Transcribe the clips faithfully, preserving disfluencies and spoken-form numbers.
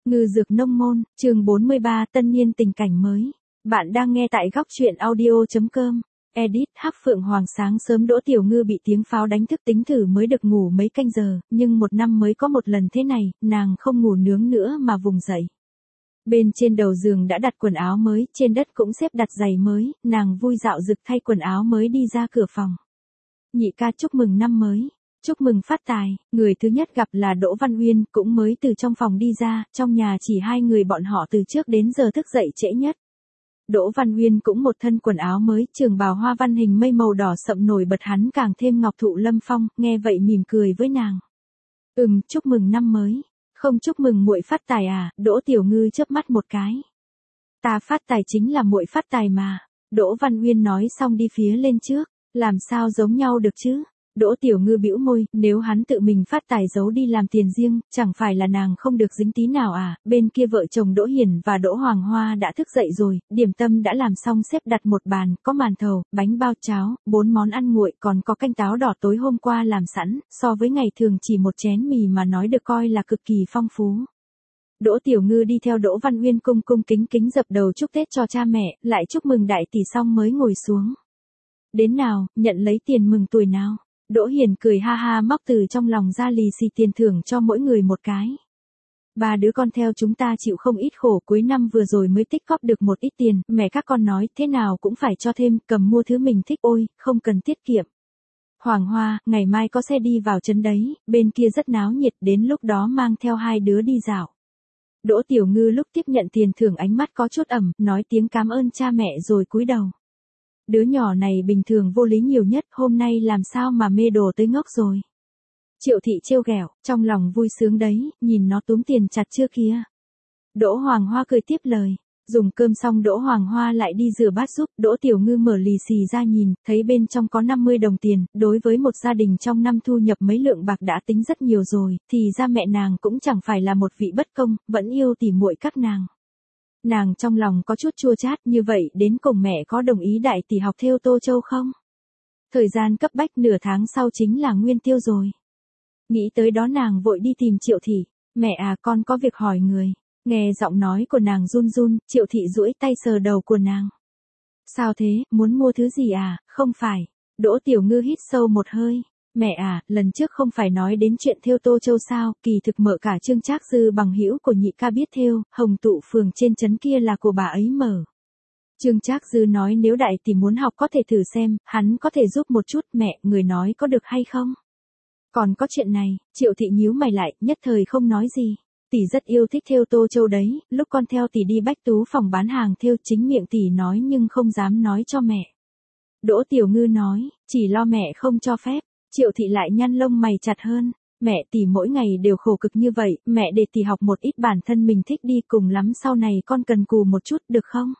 Ngư dược nông môn, chương bốn mươi ba, tân niên tình cảnh mới. Bạn đang nghe tại góc truyện audio.com. Edit, Hắc Phượng Hoàng. Sáng sớm Đỗ Tiểu Ngư bị tiếng pháo đánh thức, tính thử mới được ngủ mấy canh giờ, nhưng một năm mới có một lần thế này, nàng không ngủ nướng nữa mà vùng dậy. Bên trên đầu giường đã đặt quần áo mới, trên đất cũng xếp đặt giày mới, nàng vui dạo dực thay quần áo mới đi ra cửa phòng. Nhị ca chúc mừng năm mới. Chúc mừng phát tài. Người thứ nhất gặp là Đỗ Văn Uyên, cũng mới từ trong phòng đi ra, trong nhà chỉ hai người bọn họ từ trước đến giờ thức dậy trễ nhất. Đỗ Văn Uyên cũng một thân quần áo mới, trường bào hoa văn hình mây màu đỏ sậm nổi bật hắn càng thêm ngọc thụ lâm phong, nghe vậy mỉm cười với nàng. Ừm, chúc mừng năm mới. Không chúc mừng muội phát tài à? Đỗ Tiểu Ngư chớp mắt một cái. Ta phát tài chính là muội phát tài mà. Đỗ Văn Uyên nói xong đi phía lên trước. Làm sao giống nhau được chứ? Đỗ Tiểu Ngư bĩu môi, nếu hắn tự mình phát tài giấu đi làm tiền riêng, chẳng phải là nàng không được dính tí nào à? Bên kia vợ chồng Đỗ Hiền và Đỗ Hoàng Hoa đã thức dậy rồi, điểm tâm đã làm xong xếp đặt một bàn, có màn thầu, bánh bao cháo, bốn món ăn nguội, còn có canh táo đỏ tối hôm qua làm sẵn, so với ngày thường chỉ một chén mì mà nói được coi là cực kỳ phong phú. Đỗ Tiểu Ngư đi theo Đỗ Văn Uyên cung cung kính kính dập đầu chúc Tết cho cha mẹ, lại chúc mừng đại tỷ xong mới ngồi xuống. Đến nào, nhận lấy tiền mừng tuổi nào. Đỗ Hiền cười ha ha móc từ trong lòng ra lì xì tiền thưởng cho mỗi người một cái. Ba đứa con theo chúng ta chịu không ít khổ, cuối năm vừa rồi mới tích góp được một ít tiền, mẹ các con nói thế nào cũng phải cho thêm, cầm mua thứ mình thích, ôi, không cần tiết kiệm. Hoàng Hoa, ngày mai có xe đi vào trấn đấy, bên kia rất náo nhiệt, đến lúc đó mang theo hai đứa đi dạo. Đỗ Tiểu Ngư lúc tiếp nhận tiền thưởng ánh mắt có chút ẩm, nói tiếng cảm ơn cha mẹ rồi cúi đầu. Đứa nhỏ này bình thường vô lý nhiều nhất, hôm nay làm sao mà mê đồ tới ngốc rồi. Triệu thị trêu ghẹo, trong lòng vui sướng đấy, nhìn nó túm tiền chặt chưa kia. Đỗ Hoàng Hoa cười tiếp lời, dùng cơm xong Đỗ Hoàng Hoa lại đi rửa bát giúp. Đỗ Tiểu Ngư mở lì xì ra nhìn, thấy bên trong có năm mươi đồng tiền, đối với một gia đình trong năm thu nhập mấy lượng bạc đã tính rất nhiều rồi, thì ra mẹ nàng cũng chẳng phải là một vị bất công, vẫn yêu tỉ muội các nàng. Nàng trong lòng có chút chua chát, như vậy đến cùng mẹ có đồng ý đại tỷ học thêu Tô Châu không? Thời gian cấp bách nửa tháng sau chính là nguyên tiêu rồi. Nghĩ tới đó nàng vội đi tìm Triệu thị. Mẹ à, con có việc hỏi người. Nghe giọng nói của nàng run run, Triệu thị duỗi tay sờ đầu của nàng. Sao thế, muốn mua thứ gì à? Không phải. Đỗ Tiểu Ngư hít sâu một hơi. Mẹ à, lần trước không phải nói đến chuyện thêu Tô Châu sao, kỳ thực mở cả Trương Trác Dư bằng hữu của nhị ca biết thêu, hồng tụ phường trên trấn kia là của bà ấy mở. Trương Trác Dư nói nếu đại tỷ muốn học có thể thử xem, hắn có thể giúp một chút, mẹ, người nói có được hay không? Còn có chuyện này, Triệu thị nhíu mày lại, nhất thời không nói gì. Tỷ rất yêu thích thêu Tô Châu đấy, lúc con theo tỷ đi Bách Tú phòng bán hàng thêu, chính miệng tỷ nói nhưng không dám nói cho mẹ. Đỗ Tiểu Ngư nói, chỉ lo mẹ không cho phép. Triệu thị lại nhăn lông mày chặt hơn. Mẹ tỷ mỗi ngày đều khổ cực như vậy, mẹ để tỷ học một ít bản thân mình thích đi, cùng lắm sau này con cần cù một chút, được không?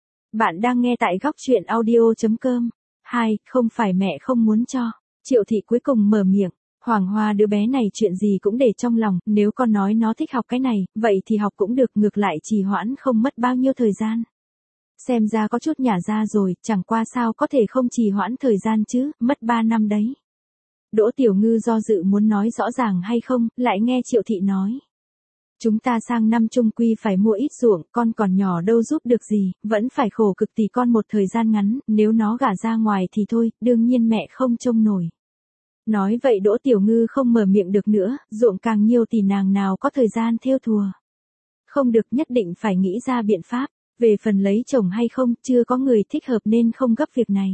Bạn đang nghe tại góc truyện audio.com. Hai, không phải mẹ không muốn cho. Triệu thị cuối cùng mở miệng. Hoàng Hoa đứa bé này chuyện gì cũng để trong lòng, nếu con nói nó thích học cái này, vậy thì học cũng được, ngược lại trì hoãn không mất bao nhiêu thời gian. Xem ra có chút nhả ra rồi, chẳng qua sao có thể không trì hoãn thời gian chứ, mất ba năm đấy. Đỗ Tiểu Ngư do dự muốn nói rõ ràng hay không, lại nghe Triệu thị nói. Chúng ta sang năm trung quy phải mua ít ruộng, con còn nhỏ đâu giúp được gì, vẫn phải khổ cực tỷ con một thời gian ngắn, nếu nó gả ra ngoài thì thôi, đương nhiên mẹ không trông nổi. Nói vậy Đỗ Tiểu Ngư không mở miệng được nữa, ruộng càng nhiều thì nàng nào có thời gian thêu thùa. Không được, nhất định phải nghĩ ra biện pháp, về phần lấy chồng hay không, chưa có người thích hợp nên không gấp việc này.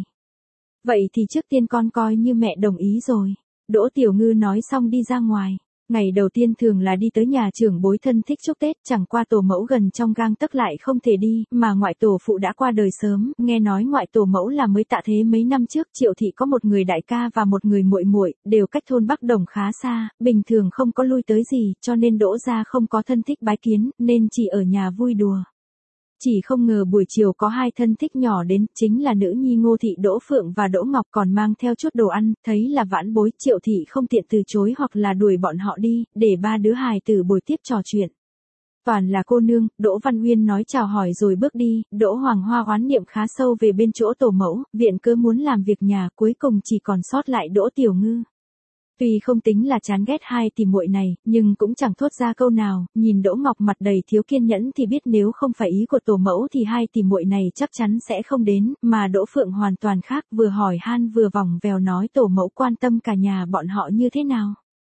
Vậy thì trước tiên con coi như mẹ đồng ý rồi. Đỗ Tiểu Ngư nói xong đi ra ngoài. Ngày đầu tiên thường là đi tới nhà trưởng bối thân thích chúc Tết, chẳng qua tổ mẫu gần trong gang tấc lại không thể đi, mà ngoại tổ phụ đã qua đời sớm, nghe nói ngoại tổ mẫu là mới tạ thế mấy năm trước. Triệu thị có một người đại ca và một người muội muội, đều cách thôn Bắc Đồng khá xa, bình thường không có lui tới gì, cho nên Đỗ gia không có thân thích bái kiến, nên chỉ ở nhà vui đùa. Chỉ không ngờ buổi chiều có hai thân thích nhỏ đến, chính là nữ nhi Ngô thị Đỗ Phượng và Đỗ Ngọc, còn mang theo chút đồ ăn, thấy là vãn bối, Triệu thị không tiện từ chối hoặc là đuổi bọn họ đi, để ba đứa hài tử bồi tiếp trò chuyện. Toàn là cô nương. Đỗ Văn Uyên nói chào hỏi rồi bước đi. Đỗ Hoàng Hoa oán niệm khá sâu về bên chỗ tổ mẫu, viện cớ muốn làm việc nhà, cuối cùng chỉ còn sót lại Đỗ Tiểu Ngư. Tuy không tính là chán ghét hai tỷ muội này, nhưng cũng chẳng thốt ra câu nào, nhìn Đỗ Ngọc mặt đầy thiếu kiên nhẫn thì biết nếu không phải ý của tổ mẫu thì hai tỷ muội này chắc chắn sẽ không đến, mà Đỗ Phượng hoàn toàn khác, vừa hỏi han vừa vòng vèo nói tổ mẫu quan tâm cả nhà bọn họ như thế nào.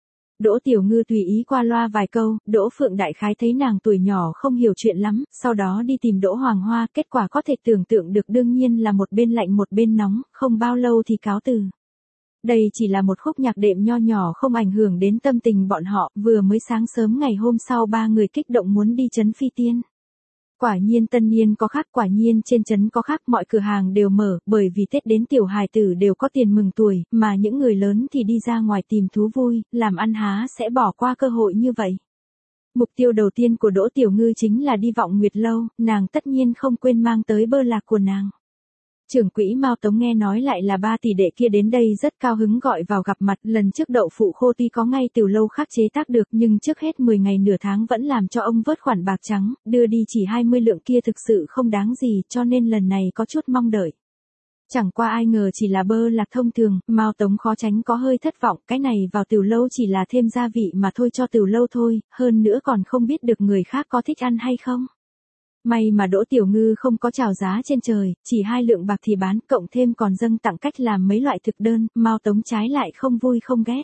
Đỗ Tiểu Ngư tùy ý qua loa vài câu, Đỗ Phượng đại khái thấy nàng tuổi nhỏ không hiểu chuyện lắm, sau đó đi tìm Đỗ Hoàng Hoa, kết quả có thể tưởng tượng được đương nhiên là một bên lạnh một bên nóng, không bao lâu thì cáo từ. Đây chỉ là một khúc nhạc đệm nho nhỏ không ảnh hưởng đến tâm tình bọn họ, vừa mới sáng sớm ngày hôm sau ba người kích động muốn đi trấn Phi Tiên. Quả nhiên tân niên có khác, quả nhiên trên trấn có khác, mọi cửa hàng đều mở, bởi vì Tết đến tiểu hài tử đều có tiền mừng tuổi, mà những người lớn thì đi ra ngoài tìm thú vui, làm ăn há sẽ bỏ qua cơ hội như vậy. Mục tiêu đầu tiên của Đỗ Tiểu Ngư chính là đi Vọng Nguyệt Lâu, nàng tất nhiên không quên mang tới bơ lạc của nàng. Trưởng quỹ Mao Tống nghe nói lại là ba tỷ đệ kia đến đây rất cao hứng gọi vào gặp mặt, lần trước đậu phụ khô tuy có ngay từ lâu khắc chế tác được nhưng trước hết mười ngày nửa tháng vẫn làm cho ông vớt khoản bạc trắng, đưa đi chỉ hai mươi lượng kia thực sự không đáng gì cho nên lần này có chút mong đợi. Chẳng qua ai ngờ chỉ là bơ lạc thông thường, Mao Tống khó tránh có hơi thất vọng, cái này vào tiểu lâu chỉ là thêm gia vị mà thôi cho tiểu lâu thôi, hơn nữa còn không biết được người khác có thích ăn hay không. May mà Đỗ Tiểu Ngư không có chào giá trên trời, chỉ hai lượng bạc thì bán, cộng thêm còn dâng tặng cách làm mấy loại thực đơn, Mao Tống trái lại không vui không ghét.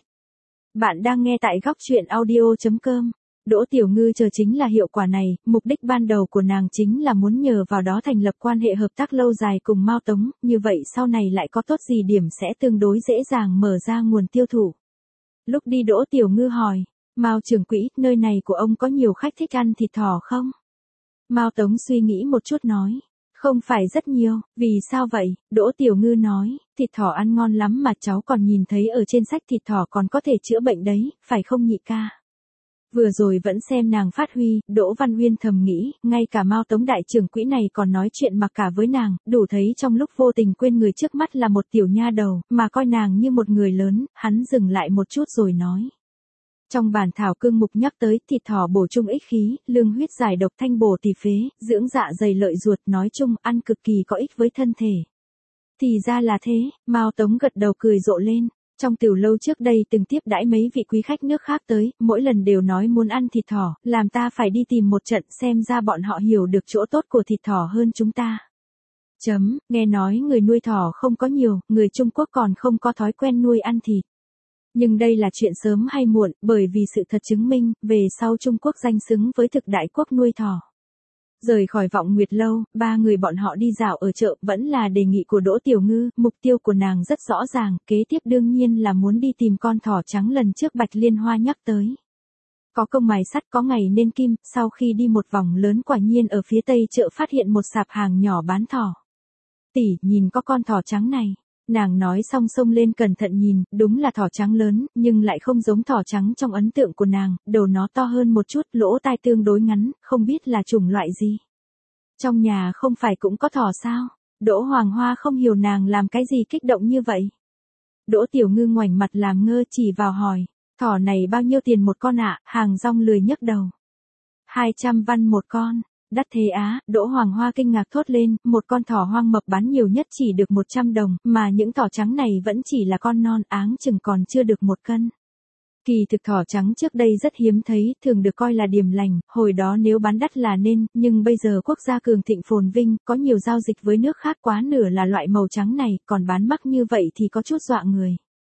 Bạn đang nghe tại góc truyện audio chấm com. Đỗ Tiểu Ngư chờ chính là hiệu quả này, mục đích ban đầu của nàng chính là muốn nhờ vào đó thành lập quan hệ hợp tác lâu dài cùng Mao Tống, như vậy sau này lại có tốt gì điểm sẽ tương đối dễ dàng mở ra nguồn tiêu thụ. Lúc đi Đỗ Tiểu Ngư hỏi, Mao trưởng quỹ, nơi này của ông có nhiều khách thích ăn thịt thỏ không? Mao Tống suy nghĩ một chút nói, không phải rất nhiều, vì sao vậy? Đỗ Tiểu Ngư nói, thịt thỏ ăn ngon lắm mà cháu còn nhìn thấy ở trên sách thịt thỏ còn có thể chữa bệnh đấy, phải không nhị ca? Vừa rồi vẫn xem nàng phát huy, Đỗ Văn Uyên thầm nghĩ, ngay cả Mao Tống đại trưởng quỹ này còn nói chuyện mặc cả với nàng, đủ thấy trong lúc vô tình quên người trước mắt là một tiểu nha đầu, mà coi nàng như một người lớn, hắn dừng lại một chút rồi nói. Trong bản thảo cương mục nhắc tới thịt thỏ bổ trung ích khí, lương huyết giải độc thanh bổ tỳ phế, dưỡng dạ dày lợi ruột, nói chung ăn cực kỳ có ích với thân thể. Thì ra là thế, Mao Tống gật đầu cười rộ lên. Trong tiểu lâu trước đây từng tiếp đãi mấy vị quý khách nước khác tới, mỗi lần đều nói muốn ăn thịt thỏ, làm ta phải đi tìm một trận xem ra bọn họ hiểu được chỗ tốt của thịt thỏ hơn chúng ta. Chấm, nghe nói người nuôi thỏ không có nhiều, người Trung Quốc còn không có thói quen nuôi ăn thịt. Nhưng đây là chuyện sớm hay muộn, bởi vì sự thật chứng minh, về sau Trung Quốc danh xứng với thực đại quốc nuôi thỏ. Rời khỏi Vọng Nguyệt Lâu, ba người bọn họ đi dạo ở chợ vẫn là đề nghị của Đỗ Tiểu Ngư, mục tiêu của nàng rất rõ ràng, kế tiếp đương nhiên là muốn đi tìm con thỏ trắng lần trước Bạch Liên Hoa nhắc tới. Có công mài sắt có ngày nên kim, sau khi đi một vòng lớn quả nhiên ở phía tây chợ phát hiện một sạp hàng nhỏ bán thỏ. Tỷ, nhìn có con thỏ trắng này. Nàng nói xong xông lên cẩn thận nhìn, đúng là thỏ trắng lớn, nhưng lại không giống thỏ trắng trong ấn tượng của nàng, đầu nó to hơn một chút, lỗ tai tương đối ngắn, không biết là chủng loại gì. Trong nhà không phải cũng có thỏ sao? Đỗ Hoàng Hoa không hiểu nàng làm cái gì kích động như vậy. Đỗ Tiểu Ngư ngoảnh mặt làm ngơ chỉ vào hỏi, thỏ này bao nhiêu tiền một con ạ? Hàng rong lười nhấc đầu. hai trăm văn một con. Đắt thế á, Đỗ Hoàng Hoa kinh ngạc thốt lên, một con thỏ hoang mập bán nhiều nhất chỉ được một trăm đồng, mà những thỏ trắng này vẫn chỉ là con non, áng chừng còn chưa được một cân. Kỳ thực thỏ trắng trước đây rất hiếm thấy, thường được coi là điềm lành, hồi đó nếu bán đắt là nên, nhưng bây giờ quốc gia cường thịnh phồn vinh, có nhiều giao dịch với nước khác quá nửa là loại màu trắng này, còn bán mắc như vậy thì có chút dọa người.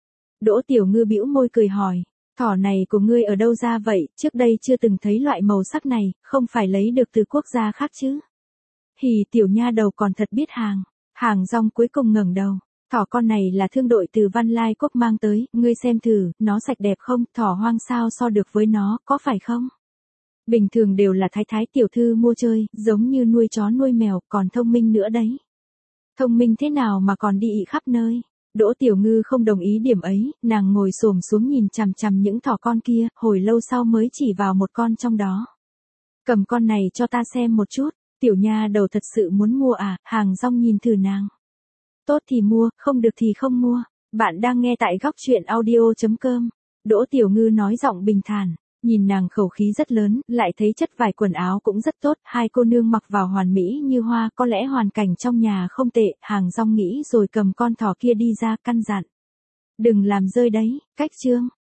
Đỗ Tiểu Ngư bĩu môi cười hỏi. Thỏ này của ngươi ở đâu ra vậy, trước đây chưa từng thấy loại màu sắc này, không phải lấy được từ quốc gia khác chứ. Hì tiểu nha đầu còn thật biết hàng, hàng rong cuối cùng ngẩng đầu, thỏ con này là thương đội từ Văn Lai Quốc mang tới, ngươi xem thử, nó sạch đẹp không, thỏ hoang sao so được với nó, có phải không? Bình thường đều là thái thái tiểu thư mua chơi, giống như nuôi chó nuôi mèo, còn thông minh nữa đấy. Thông minh thế nào mà còn đi ị khắp nơi? Đỗ Tiểu Ngư không đồng ý điểm ấy, nàng ngồi xổm xuống nhìn chằm chằm những thỏ con kia, hồi lâu sau mới chỉ vào một con trong đó. Cầm con này cho ta xem một chút, tiểu nha đầu thật sự muốn mua à, hàng rong nhìn thử nàng. Tốt thì mua, không được thì không mua. Bạn đang nghe tại góc truyện audio chấm com. Đỗ Tiểu Ngư nói giọng bình thản. Nhìn nàng khẩu khí rất lớn, lại thấy chất vải quần áo cũng rất tốt, hai cô nương mặc vào hoàn mỹ như hoa, có lẽ hoàn cảnh trong nhà không tệ, hàng rong nghĩ rồi cầm con thỏ kia đi ra căn dặn. Đừng làm rơi đấy, cách chương.